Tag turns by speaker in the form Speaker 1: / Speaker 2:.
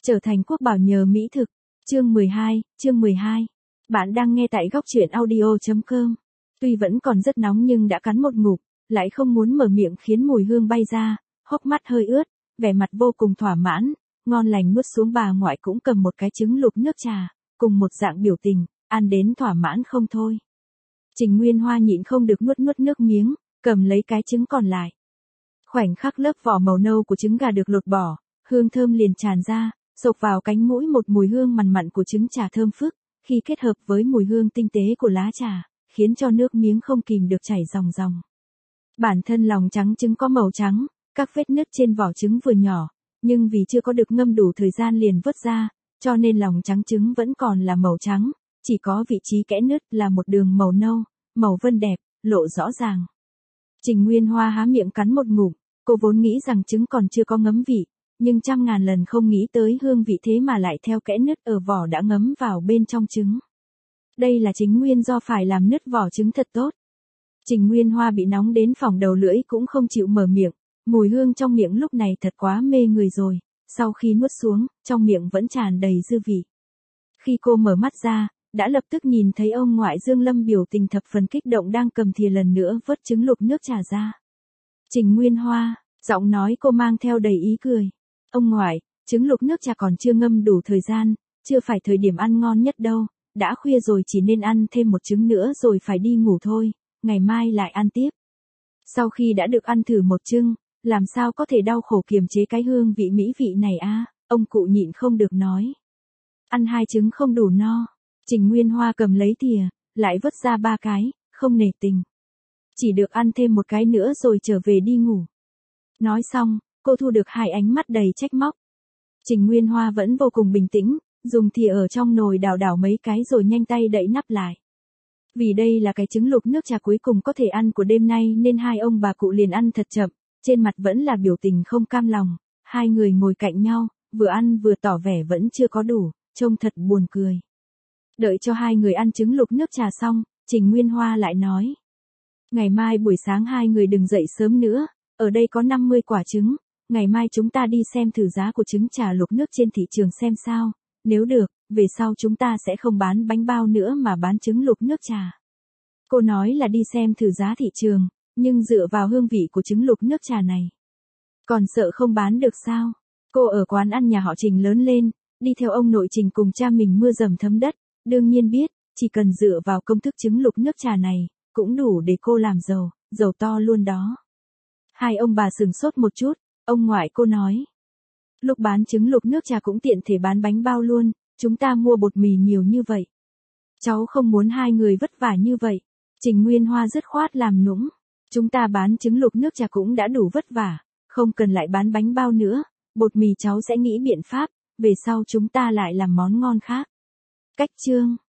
Speaker 1: Trở thành quốc bảo nhờ mỹ thực. Chương 12. Bạn đang nghe tại góc truyện audio.com. Tuy vẫn còn rất nóng nhưng đã cắn một ngụm, lại không muốn mở miệng khiến mùi hương bay ra, hốc mắt hơi ướt, vẻ mặt vô cùng thỏa mãn, ngon lành nuốt xuống. Bà ngoại cũng cầm một cái trứng luộc nước trà, cùng một dạng biểu tình, ăn đến thỏa mãn không thôi. Trình Nguyên Hoa nhịn không được nuốt nước miếng, cầm lấy cái trứng còn lại. Khoảnh khắc lớp vỏ màu nâu của trứng gà được lột bỏ, hương thơm liền tràn ra, xộc vào cánh mũi, một mùi hương mặn mặn của trứng trà thơm phức, khi kết hợp với mùi hương tinh tế của lá trà, khiến cho nước miếng không kìm được chảy ròng ròng. Bản thân lòng trắng trứng có màu trắng, các vết nứt trên vỏ trứng vừa nhỏ, nhưng vì chưa có được ngâm đủ thời gian liền vớt ra, cho nên lòng trắng trứng vẫn còn là màu trắng, chỉ có vị trí kẽ nứt là một đường màu nâu, màu vân đẹp, lộ rõ ràng. Trình Nguyên Hoa há miệng cắn một ngụm, cô vốn nghĩ rằng trứng còn chưa có ngấm vị, nhưng trăm ngàn lần không nghĩ tới hương vị thế mà lại theo kẽ nứt ở vỏ đã ngấm vào bên trong trứng. Đây là chính nguyên do phải làm nứt vỏ trứng thật tốt. Trình Nguyên Hoa bị nóng đến phỏng đầu lưỡi cũng không chịu mở miệng, mùi hương trong miệng lúc này thật quá mê người rồi, sau khi nuốt xuống, trong miệng vẫn tràn đầy dư vị. Khi cô mở mắt ra, đã lập tức nhìn thấy ông ngoại Dương Lâm biểu tình thập phần kích động đang cầm thìa lần nữa vớt trứng luộc nước trà ra. Trình Nguyên Hoa, giọng nói cô mang theo đầy ý cười. Ông ngoại, trứng luộc nước trà còn chưa ngâm đủ thời gian, chưa phải thời điểm ăn ngon nhất đâu, đã khuya rồi, chỉ nên ăn thêm một trứng nữa rồi phải đi ngủ thôi, ngày mai lại ăn tiếp. Sau khi đã được ăn thử một chưng, làm sao có thể đau khổ kiềm chế cái hương vị mỹ vị này a? Ông cụ nhịn không được nói. Ăn 2 trứng không đủ no. Trình Nguyên Hoa cầm lấy thìa, lại vớt ra 3 cái, không nể tình. Chỉ được ăn thêm một cái nữa rồi trở về đi ngủ. Nói xong, cô thu được 2 ánh mắt đầy trách móc. Trình Nguyên Hoa vẫn vô cùng bình tĩnh, dùng thìa ở trong nồi đảo đảo mấy cái rồi nhanh tay đậy nắp lại. Vì đây là cái trứng luộc nước trà cuối cùng có thể ăn của đêm nay nên hai ông bà cụ liền ăn thật chậm, trên mặt vẫn là biểu tình không cam lòng. Hai người ngồi cạnh nhau, vừa ăn vừa tỏ vẻ vẫn chưa có đủ, trông thật buồn cười. Đợi cho hai người ăn trứng luộc nước trà xong, Trình Nguyên Hoa lại nói. Ngày mai buổi sáng hai người đừng dậy sớm nữa, ở đây có 50 quả trứng, ngày mai chúng ta đi xem thử giá của trứng trà luộc nước trên thị trường xem sao, nếu được, về sau chúng ta sẽ không bán bánh bao nữa mà bán trứng luộc nước trà. Cô nói là đi xem thử giá thị trường, nhưng dựa vào hương vị của trứng luộc nước trà này, còn sợ không bán được sao? Cô ở quán ăn nhà họ Trình lớn lên, đi theo ông nội Trình cùng cha mình mưa dầm thấm đất, đương nhiên biết, chỉ cần dựa vào công thức trứng luộc nước trà này, cũng đủ để cô làm giàu to luôn đó. Hai ông bà sửng sốt một chút, ông ngoại cô nói. Lúc bán trứng luộc nước trà cũng tiện thể bán bánh bao luôn, chúng ta mua bột mì nhiều như vậy. Cháu không muốn hai người vất vả như vậy. Trình Nguyên Hoa dứt khoát làm nũng. Chúng ta bán trứng luộc nước trà cũng đã đủ vất vả, không cần lại bán bánh bao nữa, bột mì cháu sẽ nghĩ biện pháp, về sau chúng ta lại làm món ngon khác. Cách chương